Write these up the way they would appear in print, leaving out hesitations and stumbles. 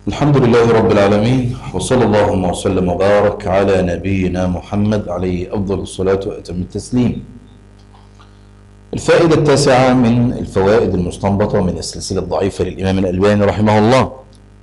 الحمد لله رب العالمين، وصلى اللهم وسلم وبارك على نبينا محمد عليه أفضل الصلاة وأتم التسليم. الفائدة التاسعة من الفوائد المستنبطة من السلسلة الضعيفة للإمام الألباني رحمه الله،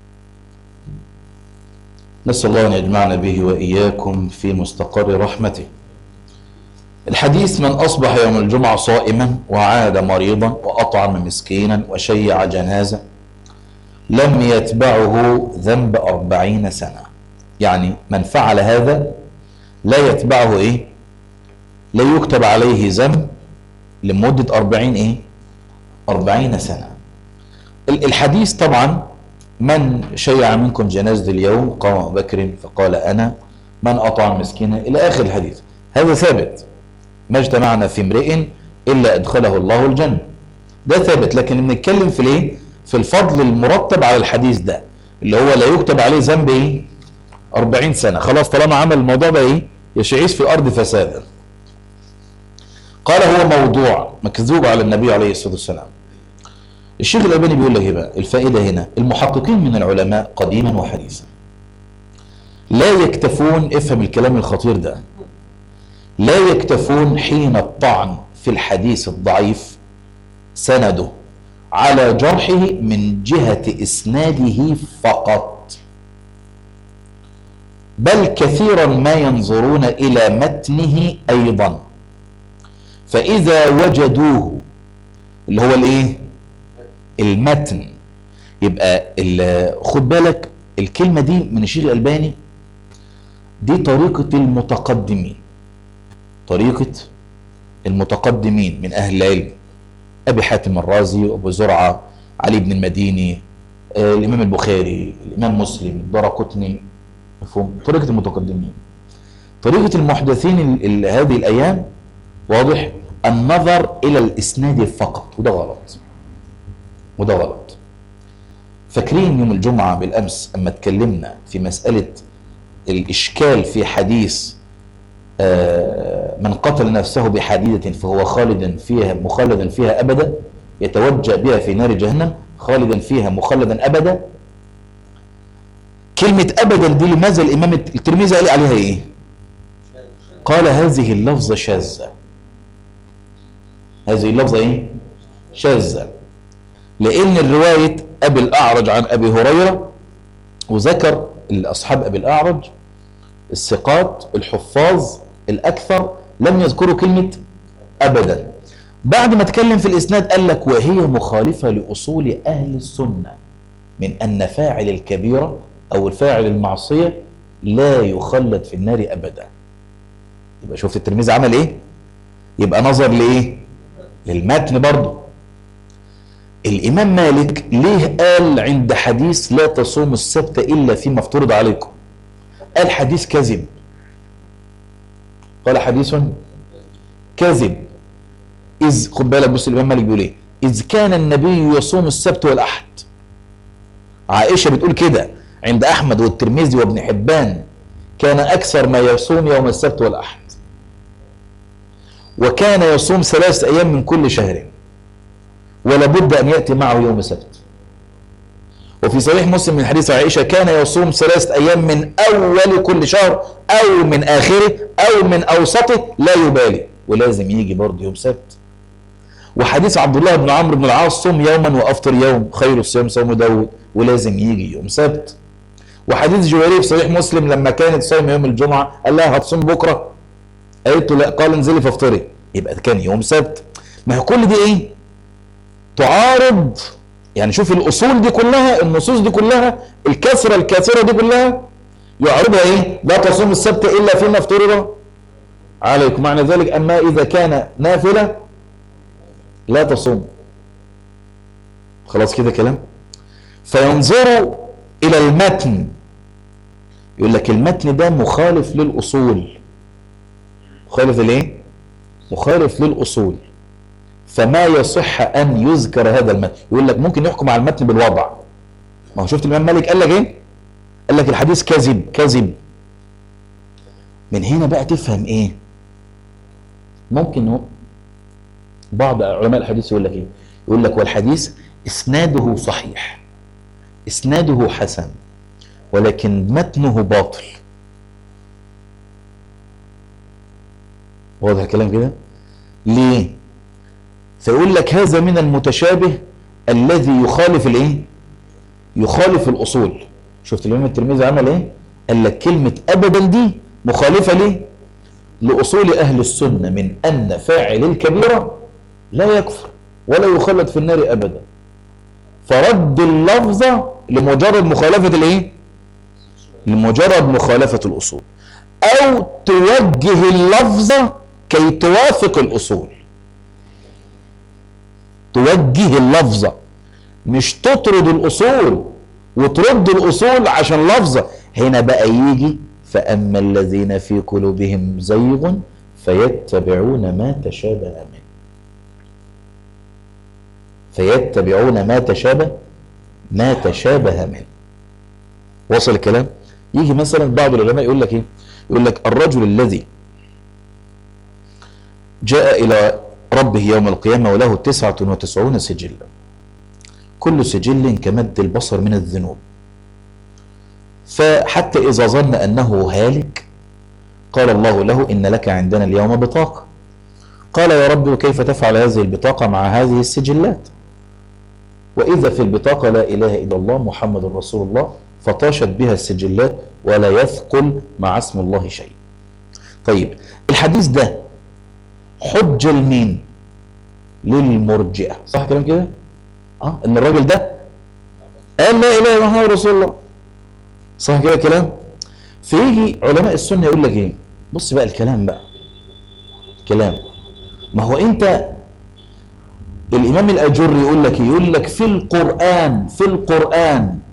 نسأل الله أن يجمعنا به وإياكم في مستقر رحمته. الحديث: من أصبح يوم الجمعة صائما وعاد مريضا وأطعم مسكينا وشيع جنازة لم يتبعه ذنب 40 سنة. يعني من فعل هذا لا يتبعه لا يكتب عليه ذنب لمدة 40 سنة. الحديث طبعا: من شيع منكم جنازة اليوم قام أبو بكر فقال أنا، من أطعم مسكينا، إلى آخر الحديث. هذا ثابت، ما اجتمعنا في امرئ إلا أدخله الله الجنة، ده ثابت. لكن بنتكلم في في الفضل المرتب على الحديث ده، اللي هو لا يكتب عليه ذنب 40 سنة. خلاص، طالما عمل الموضوع ده يشعيش في الأرض فسادا. قال: هو موضوع مكذوب على النبي عليه الصلاة والسلام. الشيخ الألباني بيقول لك بقى الفائدة هنا: المحققين من العلماء قديما وحديثا لا يكتفون، افهم الكلام الخطير ده، لا يكتفون حين الطعن في الحديث الضعيف سنده على جرحه من جهة إسناده فقط، بل كثيرا ما ينظرون إلى متنه أيضا، فإذا وجدوه، اللي هو المتن. يبقى خد بالك الكلمة دي من الشيخ الألباني، دي طريقة المتقدمين، طريقة المتقدمين من أهل العلم: أبي حاتم الرازي وأبو زرعة، علي بن المديني، الإمام البخاري، الإمام مسلم، الدارقطني. مفهوم؟ طريقة المتقدمين. طريقة المحدثين هذه الأيام واضح النظر إلى الإسناد فقط، وده غلط، وده غلط. فاكرين يوم الجمعة بالأمس أما اتكلمنا في مسألة الإشكال في حديث من قتل نفسه بحديدة فهو مخلدا فيها أبدا، يتوجأ بها في نار جهنم خالدا فيها مخلدا أبدا. كلمة أبدا دي لماذا الإمام الترمذي قال عليها قال هذه اللفظة شاذة. هذه اللفظة شاذة، لأن الرواية أبي الأعرج عن أبي هريرة، وذكر الأصحاب أبي الأعرج الثقات الحفاظ الأكثر لم يذكروا كلمة أبدا. بعد ما اتكلم في الإسناد قال لك: وهي مخالفة لأصول أهل السنة من أن فاعل الكبيرة أو الفاعل المعصية لا يخلد في النار أبدا. يبقى شفت الترمذي عمل يبقى نظر للمتن برضه. الإمام مالك ليه قال عند حديث لا تصوم السبت إلا فيما افترض عليكم؟ قال حديث كذب، قال حديث كذب. إذ خد بالك، بص الإمام مالك بيقول إذ كان النبي يصوم السبت والأحد. عائشة بتقول كده عند أحمد والترمذي وابن حبان: كان أكثر ما يصوم يوم السبت والأحد، وكان يصوم 3 أيام من كل شهر، ولا بد أن يأتي معه يوم السبت. وفي صحيح مسلم من حديث عائشة: كان يصوم 3 أيام من أول كل شهر أو من آخره أو من أوسطه لا يبالي، ولازم يجي برضه يوم سبت. وحديث عبد الله بن عمرو بن العاص: صم يوما وأفطر يوم، خير الصيام صوم داود، ولازم يجي يوم سبت. وحديث جويرية في صحيح مسلم لما كانت صايمة يوم الجمعة قال لها: هتصوم بكرة؟ قالت له لا، قال انزلي فافطري، يبقى كان يوم سبت. ما هي كل دي تعارض. يعني شوف الأصول دي كلها، النصوص دي كلها، الكثرة الكاثرة دي كلها يعرضها لا تصوم السبت إلا فيما افترض عليكم. معنى ذلك أما إذا كان نافلة لا تصوم. خلاص كده كلام. فينظروا إلى المتن، يقول لك المتن ده مخالف للأصول. مخالف مخالف للأصول، فما يصح أن يذكر هذا المتن. يقول لك ممكن يحكم على المتن بالوضع. ما هو شفت الإمام مالك قال لك قال لك الحديث كذب كذب. من هنا بقى تفهم ممكن بعض علماء الحديث يقول لك يقول لك والحديث إسناده صحيح، إسناده حسن، ولكن متنه باطل. واضح الكلام كده؟ ليه؟ فيقول لك هذا من المتشابه الذي يخالف الايه؟ يخالف الاصول. شفت الامام الترمذي عمل ايه؟ قال لك كلمه ابدا دي مخالفه ليه؟ لاصول اهل السنه من ان فاعل الكبيره لا يكفر ولا يخلد في النار ابدا. فرد اللفظه لمجرد مخالفه الايه؟ لمجرد مخالفه الاصول، او توجه اللفظه كي توافق الاصول. توجه اللفظه، مش تطرد الاصول وترد الاصول عشان لفظه. هنا بقى يجي فاما الذين في قلوبهم زيغ فيتبعون ما تشابه منه. فيتبعون ما تشابه منه. وصل الكلام؟ يجي مثلا بعض العلماء يقول لك ايه؟ يقول لك الرجل الذي جاء الى ربه يوم القيامه وله 99 سجلا، كل سجل كمد البصر من الذنوب، فحتى اذا ظن انه هالك قال الله له ان لك عندنا اليوم بطاقه. قال يا رب وكيف تفعل هذه البطاقه مع هذه السجلات؟ واذا في البطاقه لا اله الا الله محمد رسول الله، فطاشت بها السجلات ولا يثقل مع اسم الله شيء. طيب الحديث ده حجه لمين؟ للمرجئه. صح كلام كده؟ ان الراجل ده قال لا اله الا الله رسول الله. صح كده كلام؟ فيجي علماء السنه يقول لك ايه؟ بص بقى الكلام بقى. كلام. ما هو انت الامام الاجري يقول لك يقول لك في القرآن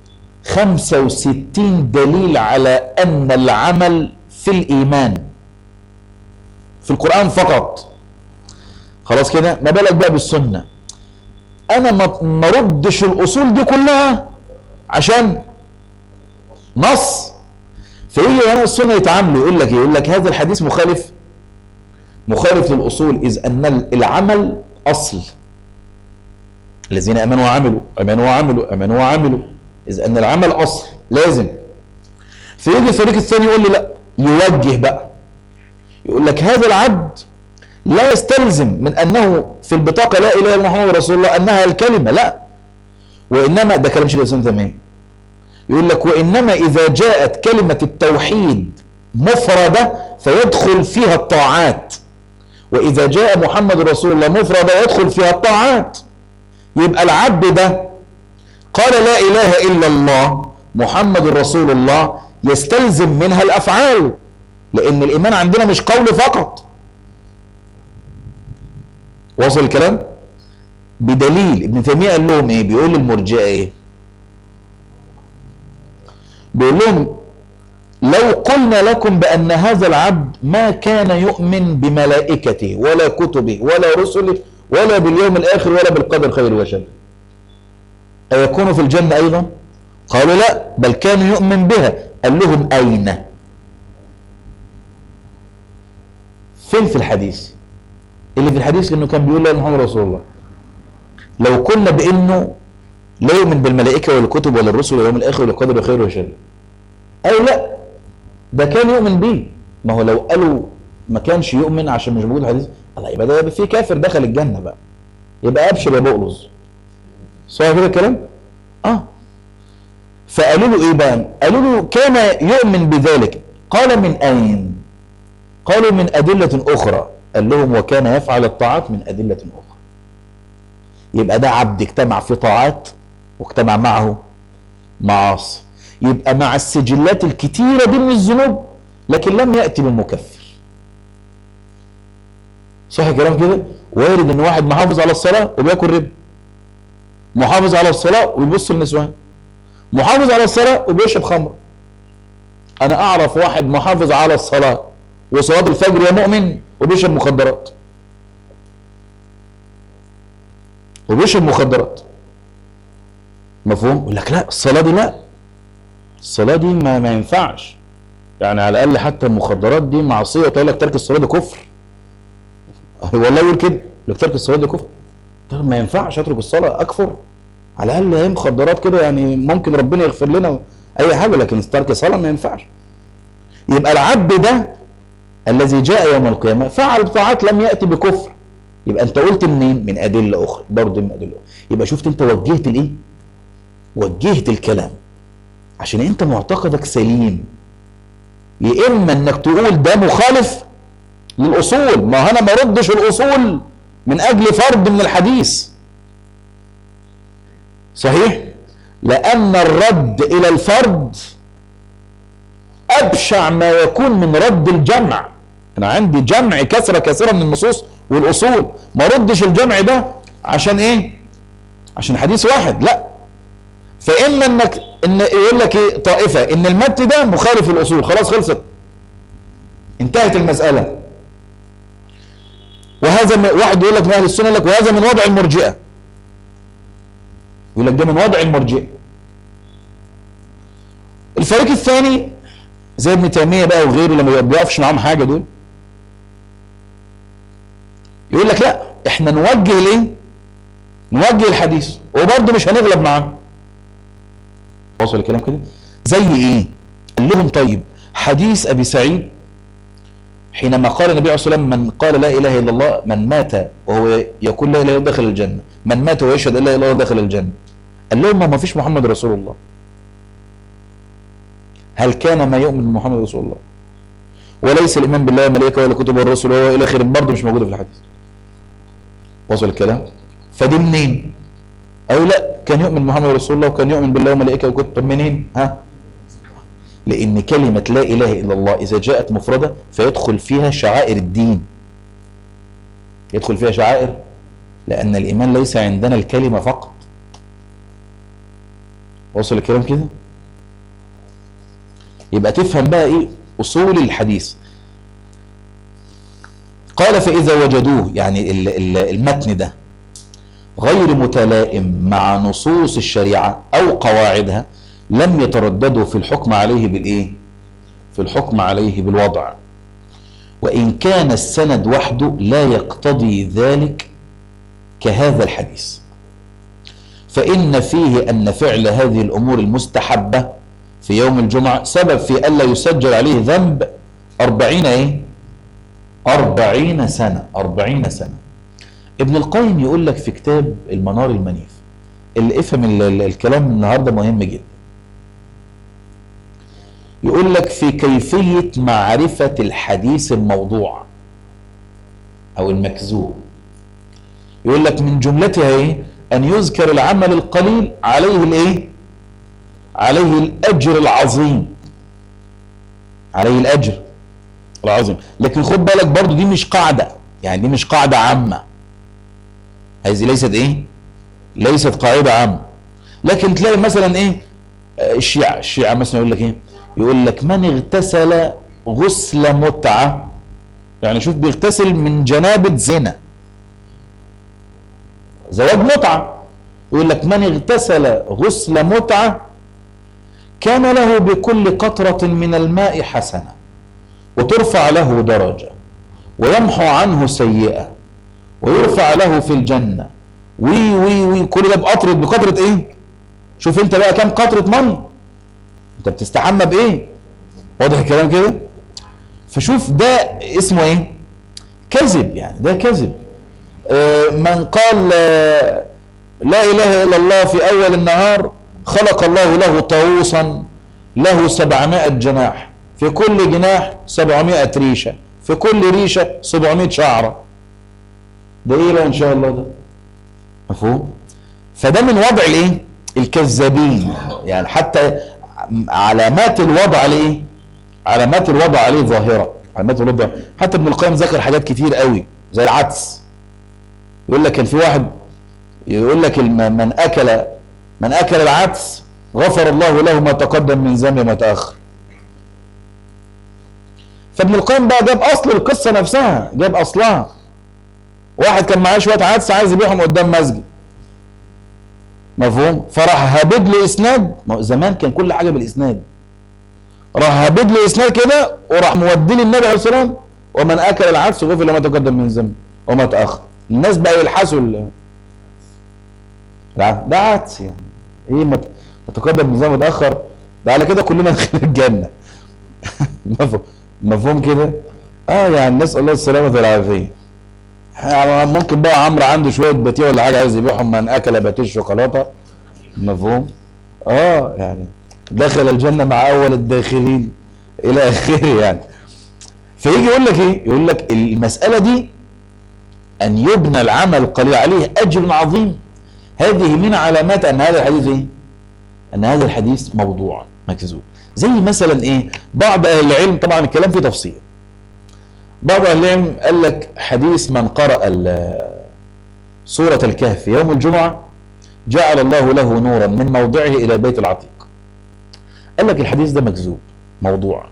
65 دليل على ان العمل في الايمان. في القرآن فقط. خلاص كده؟ ما بالك بقى بالسنه. انا ما ردش الاصول دي كلها عشان نص. فيجي علماء السنه يتعاملوا يقول لك هذا الحديث مخالف للاصول، اذ ان العمل اصل. الذين امنوا وعملوا اذ ان العمل اصل لازم. فيجي الفريق الثاني يقول لي لا، يوجه بقى يقول لك هذا العبد لا يستلزم من انه في البطاقه لا اله الا محمد رسول الله انها الكلمه، لا، وانما ده كلام شيخ الاسلام تمام. يقول لك وانما اذا جاءت كلمه التوحيد مفرده فيدخل فيها الطاعات، واذا جاء محمد رسول الله مفرده يدخل فيها الطاعات. يبقى العبد ده قال لا اله الا الله محمد رسول الله يستلزم منها الافعال، لان الايمان عندنا مش قول فقط. وصل الكلام؟ بدليل ابن تيميه قال لهم ايه؟ بيقول للمرجئه ايه؟ بيقول لهم لو قلنا لكم بان هذا العبد ما كان يؤمن بملائكته ولا كتبه ولا رسله ولا باليوم الاخر ولا بالقدر خير وشر، ايكون في الجنه ايضا؟ قالوا لا، بل كان يؤمن بها. قال لهم اين؟ فين في الحديث؟ اللي في الحديث انه كان بيقول لا محمد رسول الله. لو قلنا بانه لا يؤمن بالملائكه ولا الكتب ولا الرسل ولا اليوم الاخر ولا القدر خير وشر، قالوا لا، ده كان يؤمن بيه. ما هو لو قالوا ما كانش يؤمن عشان مش موجود الحديث، الله يبقى ده في كافر دخل الجنه بقى، يبقى ابشر يا بقلص. صح كده الكلام؟ فقالوا له ايه بقى؟ قالوا له كان يؤمن بذلك. قال من اين؟ قالوا من ادله اخرى. قال لهم وكان يفعل الطاعات من ادله اخرى. يبقى ده عبد اجتمع في طاعات واجتمع معه معاصي، يبقى مع السجلات الكتيره دي من الذنوب لكن لم ياتي بالمكفر. صح الكلام كده؟ وارد ان واحد محافظ على الصلاه وبياكل ربا، محافظ على الصلاه وبيبص للنسوان، محافظ على الصلاه وبيشرب خمر. انا اعرف واحد محافظ على الصلاه وصلاه الفجر يا مؤمن وبيشرب مخدرات. مفهوم؟ يقول لك لا الصلاه دي لا، الصلاه دي ما ينفعش، يعني على الاقل حتى المخدرات دي معصيه، وتقول لك ترك الصلاه ده كفر. والله يقول كده، لك ترك الصلاه ده كفر. ما ينفعش اترك الصلاه اكفر، على الاقل هي مخدرات كده يعني ممكن ربنا يغفر لنا اي حاجه، لكن ترك صلاه ما ينفعش. يبقى العبد ده الذي جاء يوم القيامه فعل طاعات لم ياتي بكفر. يبقى انت قلت منين؟ من ادله اخرى، برضه من ادله أخرى. يبقى شفت انت وجهت الايه؟ وجهت الكلام عشان انت معتقدك سليم. يا اما انك تقول ده مخالف للاصول، ما انا ما ردش الاصول من اجل فرد من الحديث، صحيح؟ لان الرد الى الفرد ابشع ما يكون من رد الجمع. انا عندي جمع كثره من النصوص والاصول، ما ردش الجمع ده عشان ايه؟ عشان حديث واحد، لا. فاما ان يقول لك ايه طائفه ان المتن ده مخالف للاصول، خلاص خلصت، انتهت المساله. وهذا واحد يقول لك من اهل السنه، يقول لك وهذا من وضع المرجئه، يقول لك ده من وضع المرجئه. الفريق الثاني زي ابن تيميه بقى وغيره لما بيقفش معاهم حاجه دول، يقول لك لا احنا نوجه ليه؟ نوجه الحديث وبرضه مش هنغلب معاه. وصل الكلام كده؟ زي ايه؟ قال لهم طيب حديث ابي سعيد حينما قال النبي عليه الصلاه والسلام من قال لا اله الا الله، من مات وهو يقول لا اله الا الله دخل الجنه، من مات ويشهد ان لا اله الا الله دخل الجنه. قال لهم ما فيش محمد رسول الله. هل كان ما يؤمن بمحمد رسول الله؟ وليس الايمان بالله والملائكه ولا كتب الرسل والى اخره، برضه مش موجوده في الحديث. وصل الكلام؟ فدي منين؟ او لا كان يؤمن محمد رسول الله وكان يؤمن بالله وملائكته وكتب. طب منين؟ ها؟ لان كلمه لا اله الا الله اذا جاءت مفرده فيدخل فيها شعائر الدين، يدخل فيها شعائر، لان الايمان ليس عندنا الكلمه فقط. وصل الكلام كده؟ يبقى تفهم بقى ايه اصول الحديث. قال فاذا وجدوه، يعني المتن ده غير متلائم مع نصوص الشريعه او قواعدها لم يترددوا في الحكم عليه بالايه؟ في الحكم عليه بالوضع. وان كان السند وحده لا يقتضي ذلك كهذا الحديث، فان فيه ان فعل هذه الامور المستحبه في يوم الجمعه سبب في الا يسجل عليه ذنب 40 ايه؟ 40 سنه. 40 سنه. ابن القيم يقول لك في كتاب المنار المنيف، اللي افهم الكلام النهارده مهم جدا، يقول لك في كيفية معرفة الحديث الموضوع أو المكذوب، يقول لك من جملتها إيه؟ أن يذكر العمل القليل عليه الإيه؟ عليه الأجر العظيم، عليه الأجر العظيم. لكن خد بالك برضو دي مش قاعدة، يعني دي مش قاعدة عامة، هذه ليست إيه؟ ليست قاعدة عامة. لكن تلاقي مثلا إيه؟ الشيعة مثلا يقول لك إيه؟ يقول لك من اغتسل غسل متعة، يعني شوف بيغتسل من جنابة زنا، زواج متعة، يقول لك من اغتسل غسل متعة كان له بكل قطرة من الماء حسنة وترفع له درجة ويمحو عنه سيئة ويرفع له في الجنة وي وي وي، كل ده بقطرة ايه؟ شوف انت بقى كام قطرة مية، انت بتستحمى بايه؟ واضح الكلام كده؟ فشوف ده اسمه ايه؟ كذب، يعني ده كذب. من قال لا اله الا الله في اول النهار خلق الله له طاووسا له 700 جناح، في كل جناح 700 ريشة، في كل ريشة 700 شعرة. ده ايه بقى ان شاء الله ده؟ مفهوم؟ فده من وضع الايه؟ الكذابين، يعني حتى علامات الوضع عليه، علامات الوضع عليه ظاهرة، علامات الوضع. حتى ابن القيم ذكر حاجات كتير قوي زي العدس، يقول لك كان في واحد يقول لك من اكل العدس غفر الله له ما تقدم من ذنبه وما تاخر. فابن القيم بقى جاب اصل القصه نفسها، جاب اصلها. واحد كان معاه شويه عدس عايز يبيعهم قدام مسجد، مفهوم؟ فراح هابد له اسناد، زمان كان كل حاجه بالاسناد، راح هابد له اسناد كده وراح مودي لي النبي عليه الصلاه والسلام ومن اكل العدس غفر له ما تقدم من ذنبه وما تاخر. الناس بقى يلحسوا ده عدس، يعني ايه ما تقدم من ذنبه وتاخر؟ ده على كده كلنا ندخل الجنه. مفهوم كده؟ يعني نسال الله السلامه والعافيه. ممكن بقى عمرو عنده شويه باتيه ولا حاجه عايز يبيعهم، من اكل باتيه الشوكولاته. مفهوم؟ يعني دخل الجنه مع اول الداخلين الى اخره يعني. فيجي يقول لك ايه؟ يقول لك المساله دي ان يبنى العمل القليل عليه اجر عظيم، هذه من علامات ان هذا الحديث ايه؟ ان هذا الحديث موضوع مكذوب. زي مثلا ايه؟ بعض اهل العلم، طبعا الكلام فيه تفصيل، بعض اهل العلم قال لك حديث من قرأ سورة الكهف يوم الجمعة جعل الله له نورا من موضعه الى البيت العتيق. قال لك الحديث ده مكذوب، موضوع.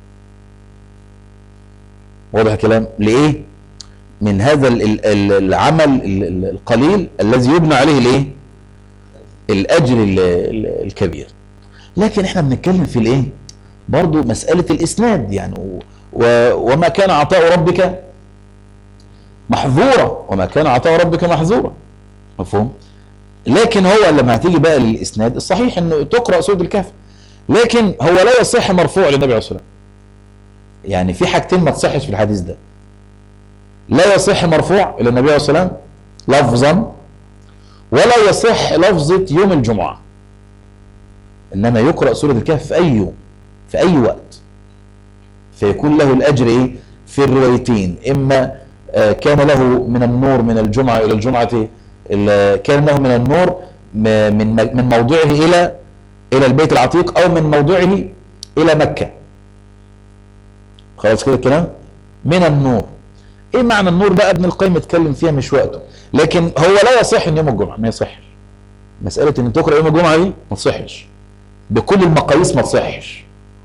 واضح الكلام؟ لإيه؟ من هذا العمل القليل الذي يبنى عليه الايه؟ الاجر الكبير. لكن احنا بنتكلم في الايه؟ برضو مسألة الاسناد يعني، وما كان عطاء ربك محظورا، وما كان عطاء ربك محظورا. مفهوم؟ لكن هو لما هتيجي بقى للاسناد الصحيح انه تقرأ سورة الكهف، لكن هو لا يصح مرفوع للنبي عليه الصلاة والسلام. يعني في حاجتين ما تصحش في الحديث ده، لا يصح مرفوع الى النبي عليه الصلاة والسلام لفظا، ولا يصح لفظة يوم الجمعة، انما يقرأ سورة الكهف في اي يوم في اي وقت، فيكون له الاجر ايه؟ في الروايتين، اما كان له من النور من الجمعة الى الجمعة، كان له من النور من موضعه الى البيت العتيق، او من موضعه الى مكة. خلاص كده الكلام؟ من النور. ايه معنى النور بقى؟ ابن القيم اتكلم فيها مش وقته، لكن هو لا يصح ان يوم الجمعة، ما يصحش مسألة ان تقرأ يوم الجمعة دي، ما تصحش بكل المقاييس، ما تصحش.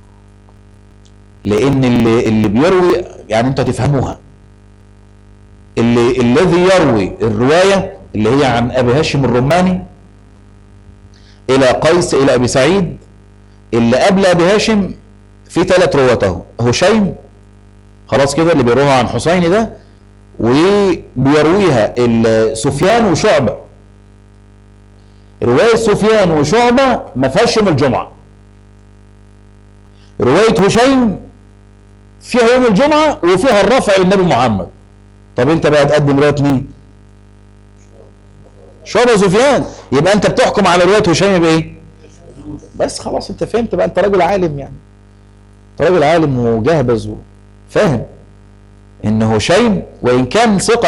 لان اللي بيروي يعني انتوا هتفهموها، الذي يروي الرواية اللي هي عن ابي هاشم الرماني الى قيس الى ابي سعيد، اللي قبل ابي هاشم في 3 رواته، هشيم خلاص كده اللي بيروها عن حسين ده، وبيرويها سفيان وشعبة. رواية سفيان وشعبة ما فيهاش يوم الجمعة، رواية هشيم فيها يوم الجمعة وفيها الرفع للنبي محمد. طب انت بقى تقدم رواية مين؟ شعبة وسفيان، يبقى انت بتحكم على رواية هشيم بايه؟ بس خلاص انت فهمت بقى، انت راجل عالم يعني، انت راجل عالم وجهبذ وفاهم ان هشيم وان كان ثقة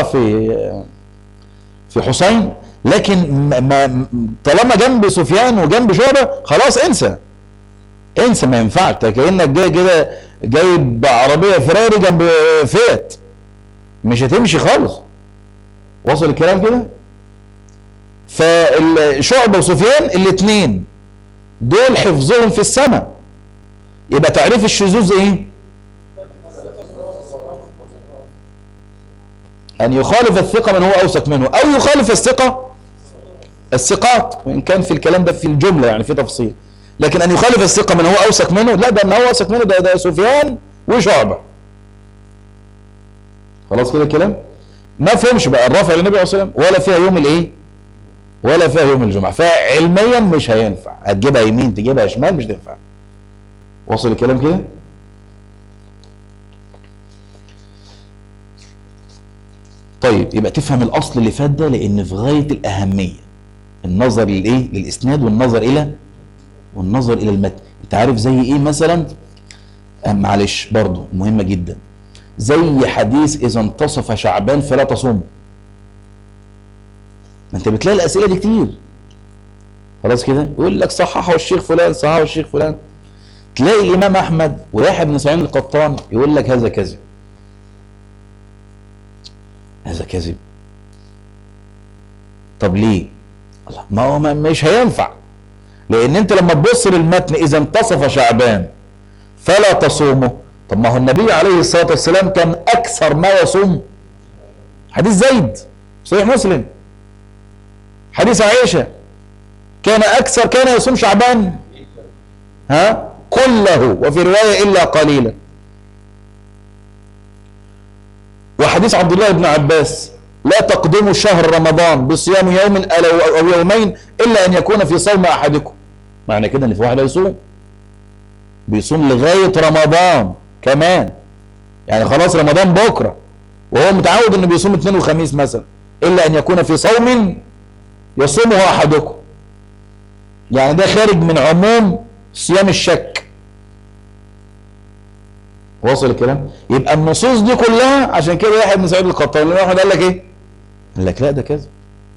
في حسين، لكن طالما جنب سفيان وجنب شعبة خلاص انسى، ما ينفعش. كأنك جاي كده جايب عربية فراري جنب فيات، مش هتمشي خالص. وصل الكلام كده؟ فشعبة وسفيان الاثنين دول حفظهم في السماء، يبقى تعريف الشذوذ ايه؟ ان يخالف الثقة من هو اوثق منه، او يخالف الثقات، وان كان في الكلام ده في الجملة يعني في تفصيل، لكن ان يخالف الثقة من هو اوثق منه، لا ده ان هو اوثق منه ده سفيان وشعبة. خلاص كده الكلام؟ ما فهمش بقى الرفع للنبي عليه الصلاة والسلام، ولا فيها يوم الايه؟ ولا فيها يوم الجمعة، فعلميا مش هينفع، هتجيبها يمين تجيبها شمال مش تنفع. وصل الكلام كده؟ طيب يبقى تفهم الاصل اللي فات ده، لان في غاية الاهمية النظر للايه؟ للاسناد والنظر الى المتن. انت عارف زي ايه مثلا؟ معلش برضو مهمة جدا، زي حديث اذا انتصف شعبان فلا تصوموا. ما انت بتلاقي الاسئلة دي كتير. خلاص كده؟ يقول لك صححه الشيخ فلان، صححه الشيخ فلان. تلاقي الامام احمد ويحيى بن سعيد القطان يقول لك هذا كذب، هذا كذب. طب ليه؟ الله، ما هو مش هينفع، لان انت لما تبص للمتن اذا انتصف شعبان فلا تصوموا، طب ما هو النبي عليه الصلاة والسلام كان اكثر ما يصوم حديث زيد صحيح مسلم، حديث عائشة كان يصوم شعبان كله، وفي رواية الا قليلا. وحديث عبد الله بن عباس لا تقدموا شهر رمضان بصيام يوم او يومين الا ان يكون في صوم احدكم. معنى كده ان في واحد هيصوم، بيصوم لغاية رمضان كمان، يعني خلاص رمضان بكرة وهو متعود انه بيصوم اثنين وخميس مثلا، الا ان يكون في صوم يصومه احدكم، يعني ده خارج من عموم صيام الشك. واصل الكلام؟ يبقى النصوص دي كلها عشان كده يحيى بن سعيد القطان لما واحد قال لك ايه؟ قال لك لا ده كذا.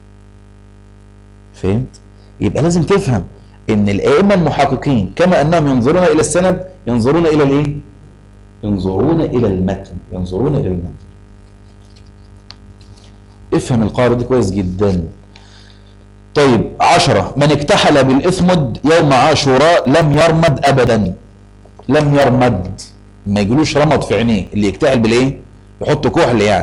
فهمت؟ يبقى لازم تفهم ان الائمه المحققين كما انهم ينظرون الى السند ينظرون الى الايه؟ ينظرون الى المتن، ينظرون الى المتن. افهم القاعده دي كويس جدا. طيب 10 من اكتحل بالاثمد يوم عاشوراء لم يرمد ابدا. لم يرمد، ما يجيلوش رمض في عينيه. اللي يكتحل بالايه؟ يحط كحل يعني،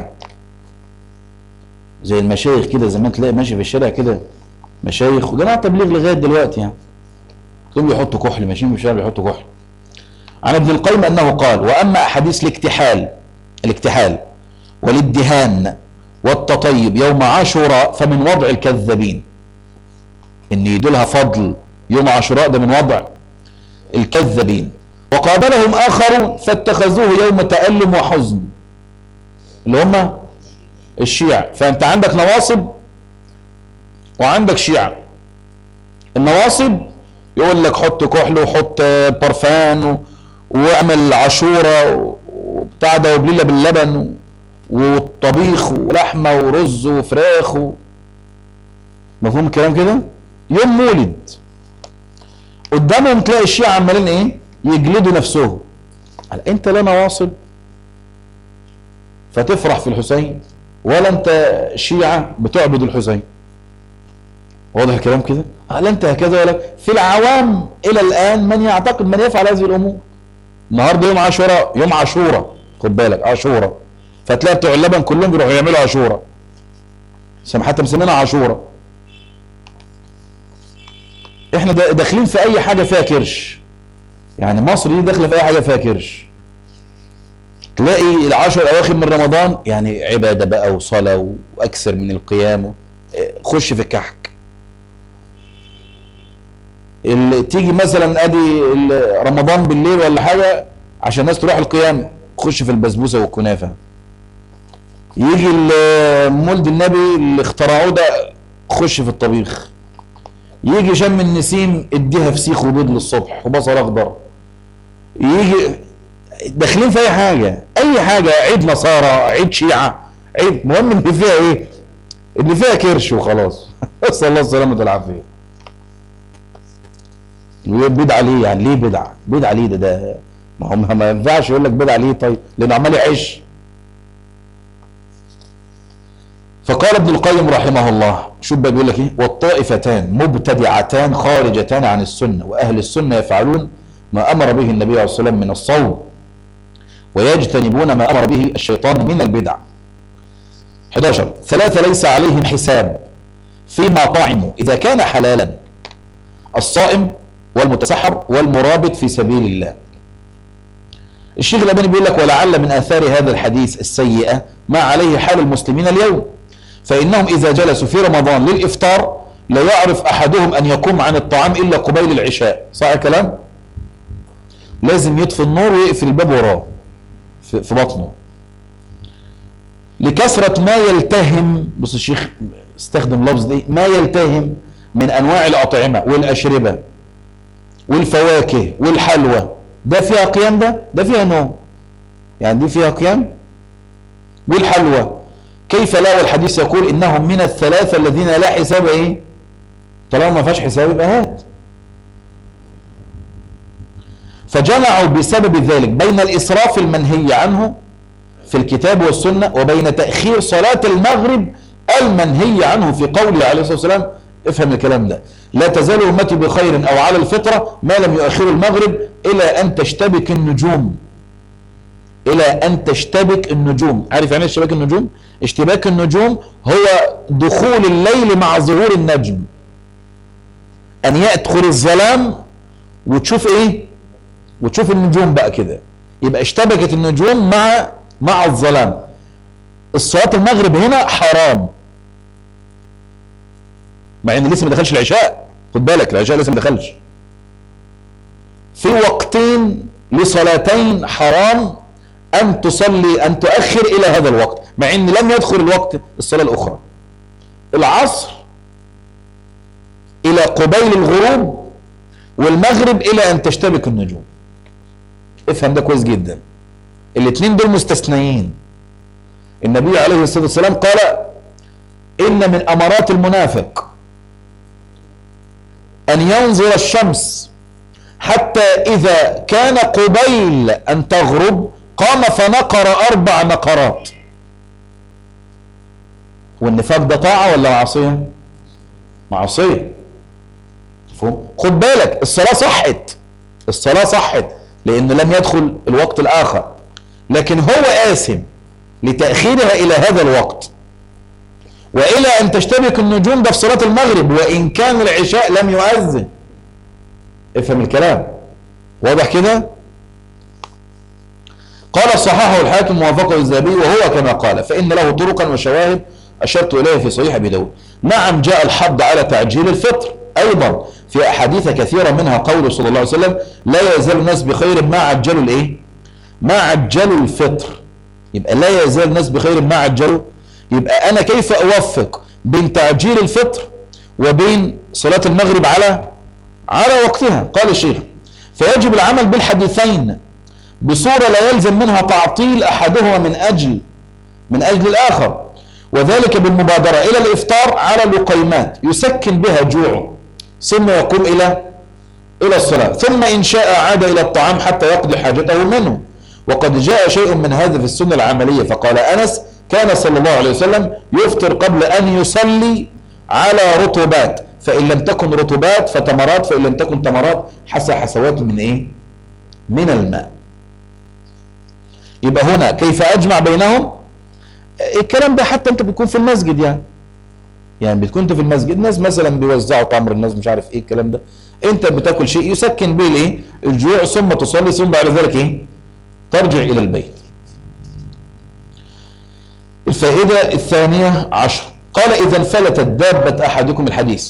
زي المشايخ كده زمان تلاقي ماشي في الشارع كده مشايخ وجماعه تبليغ لغايه دلوقتي يعني، دول بيحطوا كحل، ماشيين في الشارع بيحطوا كحل. عن ابن القيم انه قال: واما احاديث الاكتحال والادهان والتطيب يوم عاشوراء فمن وضع الكذابين. ان يدولها فضل يوم عاشوراء ده من وضع الكذابين. وقابلهم اخر فاتخذوه يوم تألم وحزن، اللي هم الشيعة. فانت عندك نواصب وعندك شيعة. النواصب يقول لك حط كحل وحط برفان واعمل عاشوره وبتاع ده وبليله باللبن وطبيخ ولحمه ورز وفراخ مفهوم الكلام كده؟ يوم مولد قدامهم تلاقي الشيعة عمالين ايه؟ يجلدوا نفسهم. انت لا نواصب فتفرح في الحسين، ولا انت شيعة بتعبد الحسين. واضح الكلام كده؟ لا انت هكذا ولا في العوام الى الان من يعتقد من يفعل هذه الامور. النهارده يوم عاشوراء، يوم عاشوراء، خد بالك عاشوراء، فتلاقي بتوع اللبن كلهم بيروحوا يعملوا عاشوراء، حتى مسمينها عاشوراء. احنا داخلين في اي حاجه فيها كرش، يعني مصر دي داخله في اي حاجه فيها كرش. تلاقي العشر الاواخر من رمضان يعني عباده بقى وصلاه واكثر من القيام، خش في الكحك. اللي تيجي مثلا ادي رمضان بالليل ولا حاجه عشان الناس تروح القيام، خش في البسبوسه والكنافه. يجي مولد النبي اللي اخترعوه ده، خش في الطبيخ. يجي شم النسيم اديها فسيخ وبيض للصبح وبصل اخضر. يجي داخلين في اي حاجه، اي حاجه، عيد نصارى، عيد شيعه، عيد، المهم ان فيها ايه؟ اللي فيها كرش وخلاص. نسال الله السلامه والعافيه. بدعه ليه يعني؟ ليه بدعه؟ بدعه ليه؟ ده ما ينفعش يقول لك بدعه ليه؟ طيب لانه عمال يعيش. فقال ابن القيم رحمه الله، شوف بقى بيقول لك ايه: والطائفتان مبتدعتان خارجتان عن السنه، واهل السنه يفعلون ما امر به النبي عليه الصلاه والسلام من الصوم، ويجتنبون ما امر به الشيطان من البدع. 11 ثلاثه ليس عليهم حساب فيما طعموا اذا كان حلالا: الصائم والمتسحر والمرابط في سبيل الله. الشيخ الألباني بيقول لك: ولعل من آثار هذا الحديث السيئة ما عليه حال المسلمين اليوم، فإنهم إذا جلسوا في رمضان للإفطار لا يعرف أحدهم أن يقوم عن الطعام إلا قبيل العشاء. صح الكلام؟ لازم يطفي النور ويقفل الباب وراه في بطنه، لكثرة ما يلتهم. بص الشيخ استخدم لفظ دي، ما يلتهم من أنواع الأطعمة والأشربة والفواكه والحلوى. ده فيها قيام، ده فيها نوم، يعني دي فيها قيام. والحلوى كيف لا، والحديث يقول انهم من الثلاثه الذين لا حساب ايه؟ طالما ما فيهاش حساب يبقى هات. فجمعوا بسبب ذلك بين الاسراف المنهي عنه في الكتاب والسنه وبين تاخير صلاه المغرب المنهي عنه في قوله عليه الصلاه والسلام. افهم الكلام ده: لا تزال امتي بخير او على الفطره ما لم يؤخروا المغرب الى ان تشتبك النجوم. الى ان تشتبك النجوم. عارف يعني ايه اشتباك النجوم؟ اشتباك النجوم هو دخول الليل مع ظهور النجم، ان يدخل الظلام وتشوف ايه؟ وتشوف النجوم بقى كده، يبقى اشتبكت النجوم مع الظلام. الصلاه المغرب هنا حرام، مع ان لسه ما دخلش العشاء. خد بالك العشاء لسه ما دخلش. في وقتين لصلاتين حرام أن تصلي، أن تؤخر إلى هذا الوقت، مع أن لم يدخل الوقت الصلاة الأخرى. العصر إلى قبيل الغروب، والمغرب إلى أن تشتبك النجوم. افهم ده كويس جدا، الاثنين دول مستثنيين. النبي عليه الصلاة والسلام قال: إن من أمارات المنافق أن ينظر الشمس حتى إذا كان قبيل أن تغرب قام فنقر 4 نقرات. والنفاق ده طاعة ولا معصية؟ معصية. مفهوم؟ خد بالك، الصلاة صحت، الصلاة صحت لأنه لم يدخل الوقت الآخر، لكن هو آثم لتأخيرها إلى هذا الوقت، وإلى أن تشتبك النجوم ده في صلاة المغرب وإن كان العشاء لم يؤذن. افهم الكلام واضح كده؟ قال: صححه الحاكم ووافقه الذهبي وهو كما قال، فإن له طرقا وشواهد أشرت إليه في صحيح أبي داود. نعم، جاء الحض على تعجيل الفطر أيضا في أحاديث كثيرة، منها قوله صلى الله عليه وسلم: لا يزال الناس بخير ما عجلوا الإيه؟ ما عجلوا الفطر. يبقى لا يزال الناس بخير ما عجلوا. يبقى أنا كيف أوفق بين تعجيل الفطر وبين صلاة المغرب على وقتها؟ قال الشيخ: فيجب العمل بالحديثين بصورة لا يلزم منها تعطيل أحدهما من أجل الآخر، وذلك بالمبادرة إلى الإفطار على لقيمات يسكن بها جوعه ثم يقوم إلى الصلاة، ثم إن شاء عاد إلى الطعام حتى يقضي حاجته منه. وقد جاء شيء من هذا في السنة العملية، فقال أنس: كان صلى الله عليه وسلم يفطر قبل أن يصلي على رطوبات، فإن لم تكن رطوبات فتمرات، فإن لم تكن تمرات حسوات من إيه؟ من الماء. يبقى هنا كيف أجمع بينهم؟ الكلام ده حتى أنت بتكون في المسجد، يعني بتكون أنت في المسجد، الناس مثلا بيوزعوا تمر، الناس مش عارف إيه الكلام ده، أنت بتاكل شيء يسكن به الإيه؟ الجوع، ثم تصلي، ثم بعد ذلك إيه؟ ترجع إلى البيت. الفائدة 12 قال: إذا انفلتت دابة أحدكم، الحديث،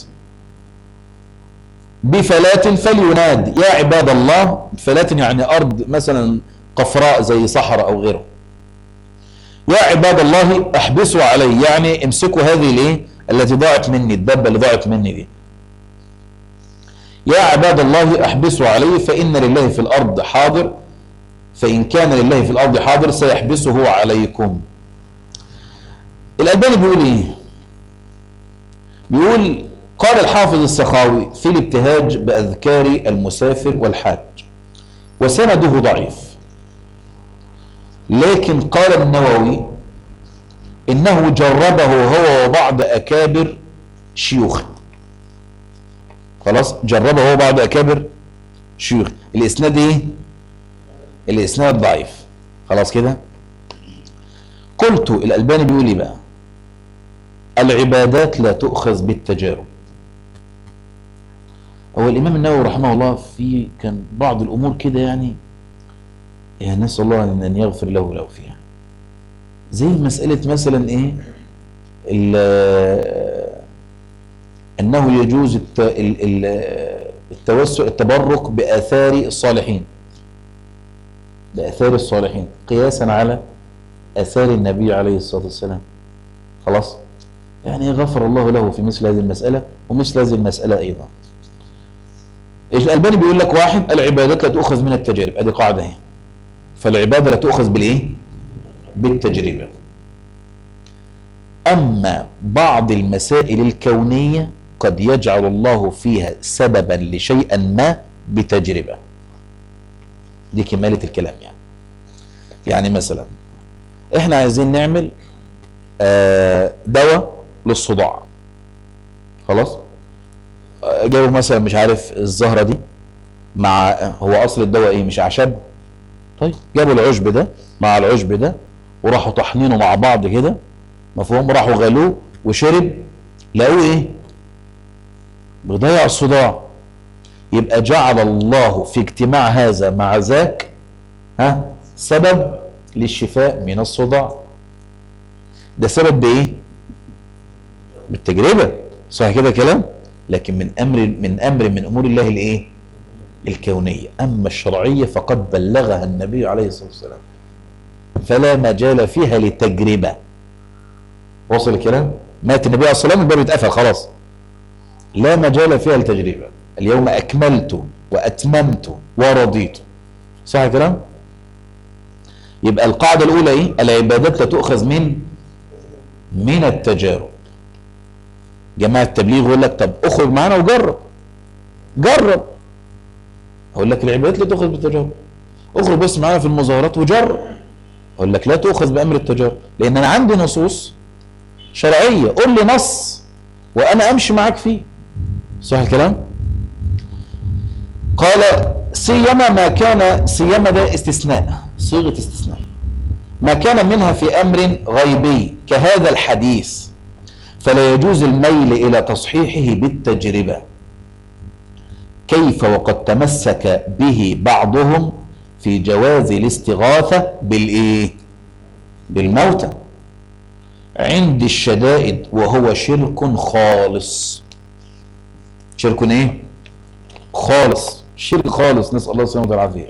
بفلاة فليناد يا عباد الله. فلاة يعني أرض مثلا قفراء زي صحراء أو غيره. يا عباد الله احبسوا علي، يعني امسكوا هذه الايه التي ضاعت مني، الدابة اللي ضاعت مني دي. يا عباد الله احبسوا علي فإن لله في الأرض حاضر، فإن كان لله في الأرض حاضر سيحبسه عليكم. الألباني بيقول ايه؟ بيقول: قال الحافظ السخاوي في الابتهاج بأذكار المسافر والحاج، وسنده ضعيف، لكن قال النووي إنه جربه هو وبعض أكابر شيوخ. خلاص، جربه هو وبعض أكابر شيوخ. الإسناد إيه؟ الإسناد ضعيف. خلاص كده. قلت الألباني بيقول إيه بقى؟ العبادات لا تؤخذ بالتجارب. هو الإمام النووي رحمه الله في كان بعض الأمور كده يعني نسأل الله أن يغفر له ولو فيها، زي مسألة مثلا إيه أنه يجوز التبرك بآثار الصالحين، بآثار الصالحين قياسا على آثار النبي عليه الصلاة والسلام. خلاص، يعني غفر الله له في مثل هذه المسألة ومثل هذه المسألة أيضا. الألباني بيقول لك: واحد، العبادات لا تؤخذ من التجارب، ادي قاعدة اهي، فالعبادة لا تؤخذ بالايه؟ بالتجربة. أما بعض المسائل الكونية قد يجعل الله فيها سببا لشيئا ما بتجربة. دي كمالة الكلام يعني مثلا احنا عايزين نعمل دواء للصداع. خلاص، جابوا مثلا مش عارف الزهرة دي مع، هو اصل الدواء ايه؟ مش اعشاب؟ طيب جابوا العشب ده مع العشب ده وراحوا طحنينه مع بعض كده، مفهوم؟ راحوا غلوه وشرب، لقوه ايه؟ بيضيع الصداع. يبقى جعل الله في اجتماع هذا مع ذاك سبب للشفاء من الصداع. ده سبب بايه؟ بالتجربة. صح كده كلام؟ لكن من امر من امور الله الايه؟ الكونية. أما الشرعية فقد بلغها النبي عليه الصلاة والسلام، فلا مجال فيها لتجربة. وصل الكلام؟ مات النبي عليه الصلاة والسلام الباب اتقفل خلاص، لا مجال فيها لتجربة. اليوم أكملت وأتممت ورضيت. صح الكلام؟ يبقى القاعدة الأولى إيه؟ العبادات لا تؤخذ من التجارب. جماعة التبليغ يقول لك طب اخرج معانا وجرب. جرب. اقول لك العبادات لا تؤخذ بالتجارب. اخرج بس معانا في المظاهرات وجرب. اقول لك لا تؤخذ بامر التجارب، لان انا عندي نصوص شرعيه، قول لي نص وانا امشي معاك فيه. صح الكلام؟ قال سيما ما كان، سيما ده استثناء، صيغه استثناء، ما كان منها في امر غيبي كهذا الحديث، فلا يجوز الميل الى تصحيحه بالتجربه. كيف وقد تمسك به بعضهم في جواز الاستغاثة بالايه؟ بالموتى عند الشدائد، وهو شرك خالص. شرك ايه؟ خالص، شرك خالص، نسأل الله السلامة والعافية.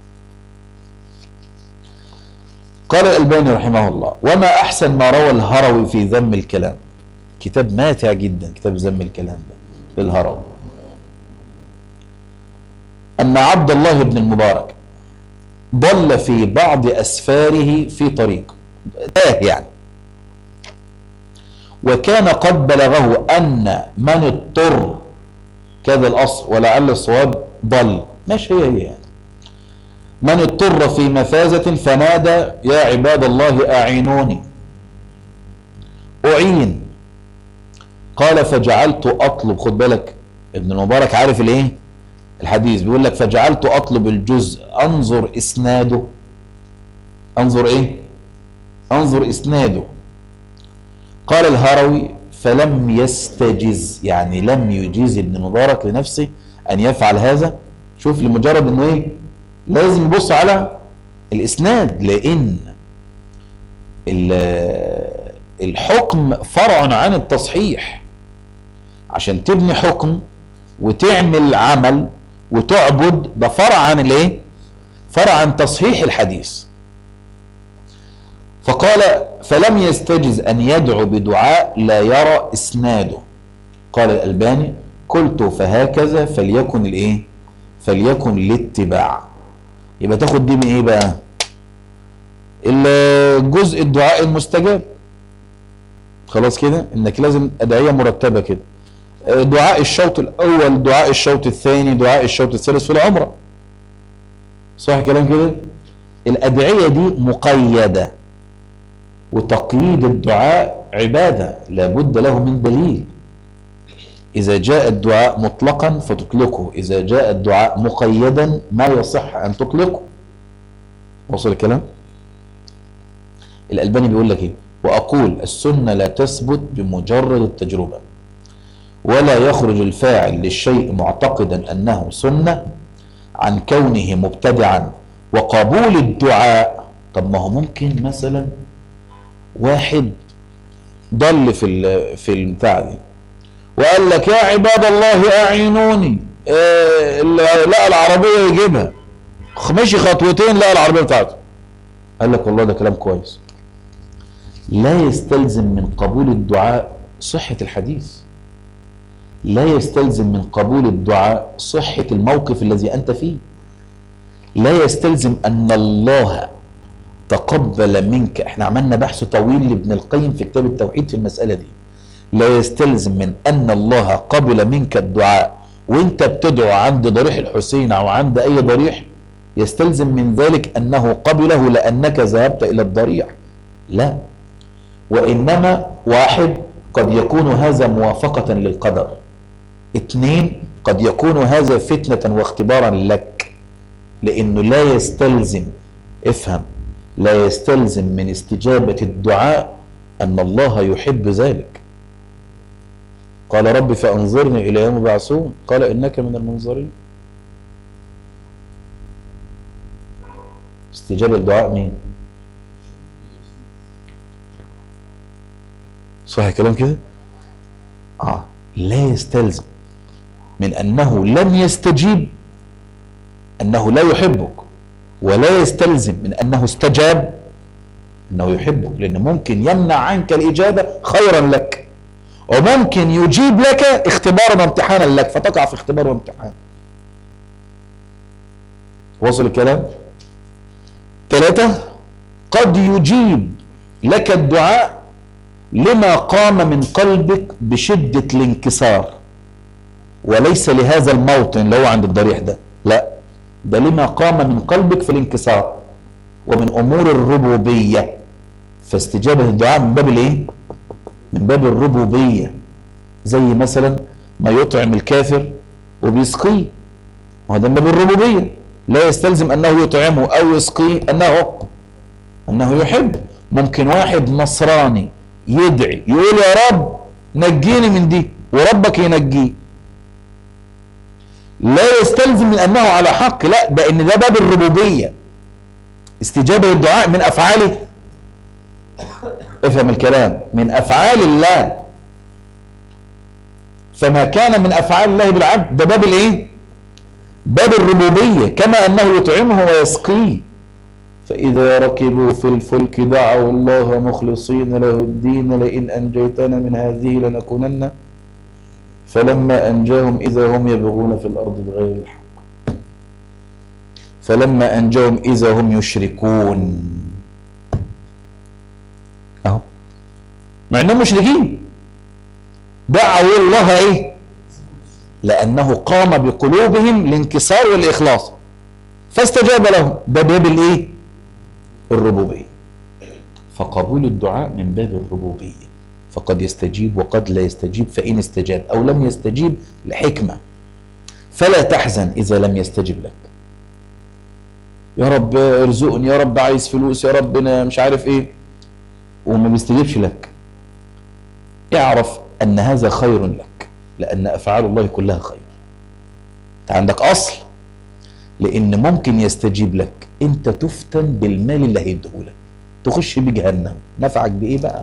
قال الألباني رحمه الله: وما أحسن ما روى الهروي في ذم الكلام. كتاب ماتع جدا كتاب ذم الكلام ده للهروي. أن عبد الله بن المبارك ضل في بعض أسفاره في طريق، تاه يعني، وكان قد بلغه أن من اضطر، كذا الأصل ولعل الصواب ضل، ماشي هي يعني، من اضطر في مفازة فنادى يا عباد الله أعينوني، أعين. قال فجعلت أطلب، خد بالك ابن المبارك عارف الايه الحديث، بيقول لك فجعلت أطلب الجزء أنظر إسناده. أنظر إيه؟ أنظر إسناده. قال الهروي فلم يستجز، يعني لم يجيز ابن المبارك لنفسه أن يفعل هذا. شوف، لمجرد أنه إيه؟ لازم يبص على الإسناد، لأن الحكم فرع عن التصحيح. عشان تبني حكم وتعمل عمل وتعبد، ده فرع عن الايه؟ فرع عن تصحيح الحديث. فقال فلم يستجز ان يدعو بدعاء لا يرى اسناده. قال الألباني قلت فهكذا فليكن الايه؟ فليكن الاتباع. يبقى تاخد دي من ايه بقى؟ الجزء الدعاء المستجاب. خلاص كده، انك لازم ادعية مرتبة كده، دعاء الشوط الاول، دعاء الشوط الثاني، دعاء الشوط الثالث في العمرة. صح كلام كده؟ الادعية دي مقيدة، وتقييد الدعاء عبادة لابد له من دليل. اذا جاء الدعاء مطلقا فتطلقه، اذا جاء الدعاء مقيدا ما يصح ان تطلقه. وصل الكلام؟ الألباني بيقول لك ايه؟ واقول السنة لا تثبت بمجرد التجربة، ولا يخرج الفاعل للشيء معتقدا انه سنة عن كونه مبتدعا. وقبول الدعاء، طب ما هو ممكن مثلا واحد ضل في البتاع دي وقال لك يا عباد الله اعينوني، لقى العربية يجيبها، مشي خطوتين لقى العربية بتاعته، قال لك والله ده كلام كويس. لا يستلزم من قبول الدعاء صحة الحديث، لا يستلزم من قبول الدعاء صحة الموقف الذي أنت فيه، لا يستلزم أن الله تقبل منك. احنا عملنا بحث طويل لابن القيم في كتاب التوحيد في المسألة دي. لا يستلزم من أن الله قبل منك الدعاء وانت بتدعو عند ضريح الحسين أو عند أي ضريح، يستلزم من ذلك أنه قبله لأنك ذهبت إلى الضريح. لا، وإنما واحد قد يكون هذا موافقة للقدر، اثنين قد يكون هذا فتنة واختبارا لك، لأنه لا يستلزم، افهم، لا يستلزم من استجابة الدعاء أن الله يحب ذلك. قال رب فأنظرني إلى يوم يبعثون، قال إنك من المنظرين. استجابة الدعاء مين؟ صح الكلام كده؟ لا يستلزم من أنه لم يستجيب أنه لا يحبك، ولا يستلزم من أنه استجاب أنه يحبك، لأن ممكن يمنع عنك الإجابة خيرا لك، وممكن يجيب لك اختبارا وامتحانا لك فتقع في اختبار وامتحان. وصل الكلام؟ 3، قد يجيب لك الدعاء لما قام من قلبك بشدة الانكسار، وليس لهذا الموطن اللي هو عند الضريح ده، لا، ده لما قام من قلبك في الانكسار ومن أمور الربوبية. فاستجابة الدعاء من باب الايه؟ من باب الربوبية. زي مثلا ما يطعم الكافر وبيسقيه، وهذا من باب الربوبية، لا يستلزم أنه يطعمه أو يسقيه أنه يحب. ممكن واحد نصراني يدعي يقول يا رب نجيني من دي، وربك ينجيه، لا يستلزم من أنه على حق، لا، ده إن ده باب الربوبية. استجابة الدعاء من أفعاله، افهم الكلام، من أفعال الله. فما كان من أفعال الله بالعبد ده باب الايه؟ باب الربوبية، كما أنه يطعمه ويسقيه. فإذا ركبوا في الفلك دعوا الله مخلصين له الدين لئن أنجيتنا من هذه لنكونن، فلما أنجاهم إذا هم يبغون في الأرض بغير الحق، فلما أنجاهم إذا هم يشركون. أهو مع أنهم مشركين دعوا الله إيه؟ لأنه قام بقلوبهم الانكسار والإخلاص فاستجاب لهم. ده باب الإيه؟ الربوبية. فقبول الدعاء من باب الربوبية، فقد يستجيب وقد لا يستجيب، فإن استجاب أو لم يستجيب لحكمة، فلا تحزن إذا لم يستجب لك. يا رب ارزقني، يا رب عايز فلوس، يا رب أنا مش عارف إيه، وما بيستجيبش لك، اعرف أن هذا خير لك، لأن أفعال الله كلها خير. أنت عندك أصل، لأن ممكن يستجيب لك أنت تفتن بالمال اللي هيديهولك، تخش بجهنم، نفعك بإيه بقى؟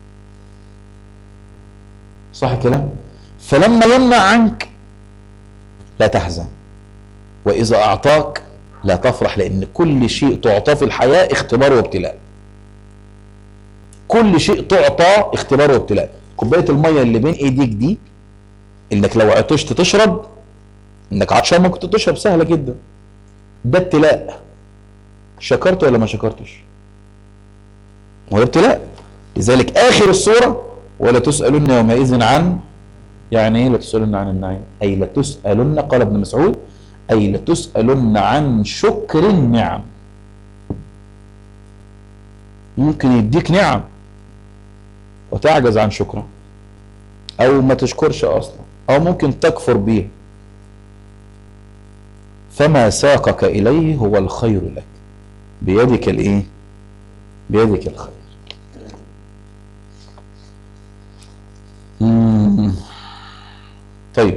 صح الكلام؟ فلما يمنع عنك لا تحزن، وإذا أعطاك لا تفرح، لأن كل شيء تعطاه في الحياة اختبار وابتلاء. كل شيء تعطاه اختبار وابتلاء. كوباية المية اللي بين ايديك دي، انك لو عطشت تشرب، انك عطشان ممكن تشرب سهلة جدا، ده ابتلاء. شكرت ولا ما شكرتش؟ هو ابتلاء. لذلك آخر السورة ولا تسألن يومئذ عن، يعني ايه لا تسألن عن النعيم؟ أي لا تسألن، قال ابن مسعود، أي لا تسألن عن شكر النعم. ممكن يديك نعم وتعجز عن شكره، أو ما تشكرش أصلا، أو ممكن تكفر به. فما ساقك إليه هو الخير لك، بيدك الإيه؟ بيدك الخير. طيب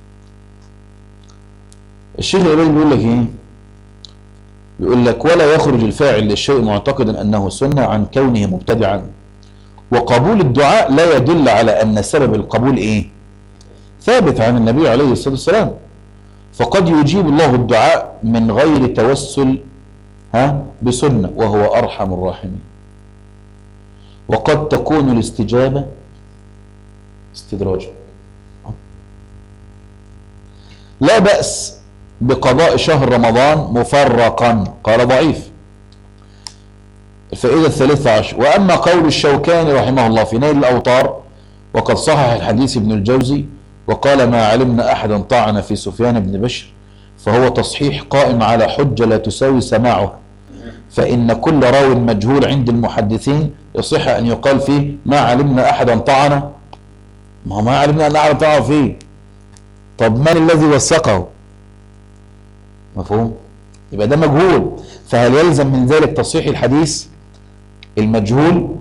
الشيخ الإلهي بيقول لك إيه؟ بيقول لك ولا يخرج الفاعل للشيء معتقدا أنه سنة عن كونه مبتدعا. وقبول الدعاء لا يدل على أن سبب القبول إيه؟ ثابت عن النبي عليه الصلاة والسلام. فقد يجيب الله الدعاء من غير توسل بسنة، وهو أرحم الراحمين. وقد تكون الاستجابة استدراجا. لا بأس بقضاء شهر رمضان مفرقا، قال ضعيف. الفائدة 13. وأما قول الشوكاني رحمه الله في نيل الأوطار، وقد صحح الحديث ابن الجوزي وقال ما علمنا أحدا طعن في سفيان بن بشر، فهو تصحيح قائم على حجة لا تساوي سماعها، فإن كل راو مجهول عند المحدثين يصح أن يقال فيه ما علمنا أحدا طعن. ما علمنا أن أحدا طعن فيه، طب من الذي وثقه؟ مفهوم؟ يبقى ده مجهول، فهل يلزم من ذلك تصحيح الحديث المجهول؟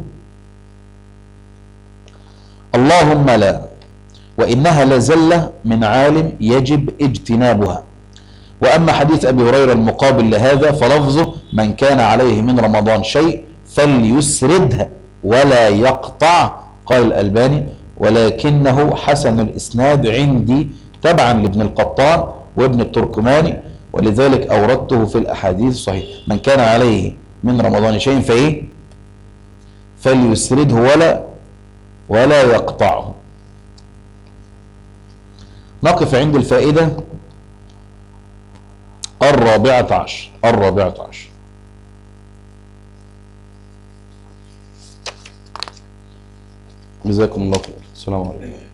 اللهم لا، وإنها لزلة من عالم يجب اجتنابها. وأما حديث أبي هريرة المقابل لهذا فلفظه من كان عليه من رمضان شيء فليسردها ولا يقطع، قال الألباني ولكنه حسن الإسناد عندي تبعا لابن القطان وابن التركماني، ولذلك أوردته في الأحاديث الصحيحة: من كان عليه من رمضان شيء فإيه؟ فليسرده ولا يقطعه. نقف عند الفائدة 14. جزاكم الله خير. السلام عليكم.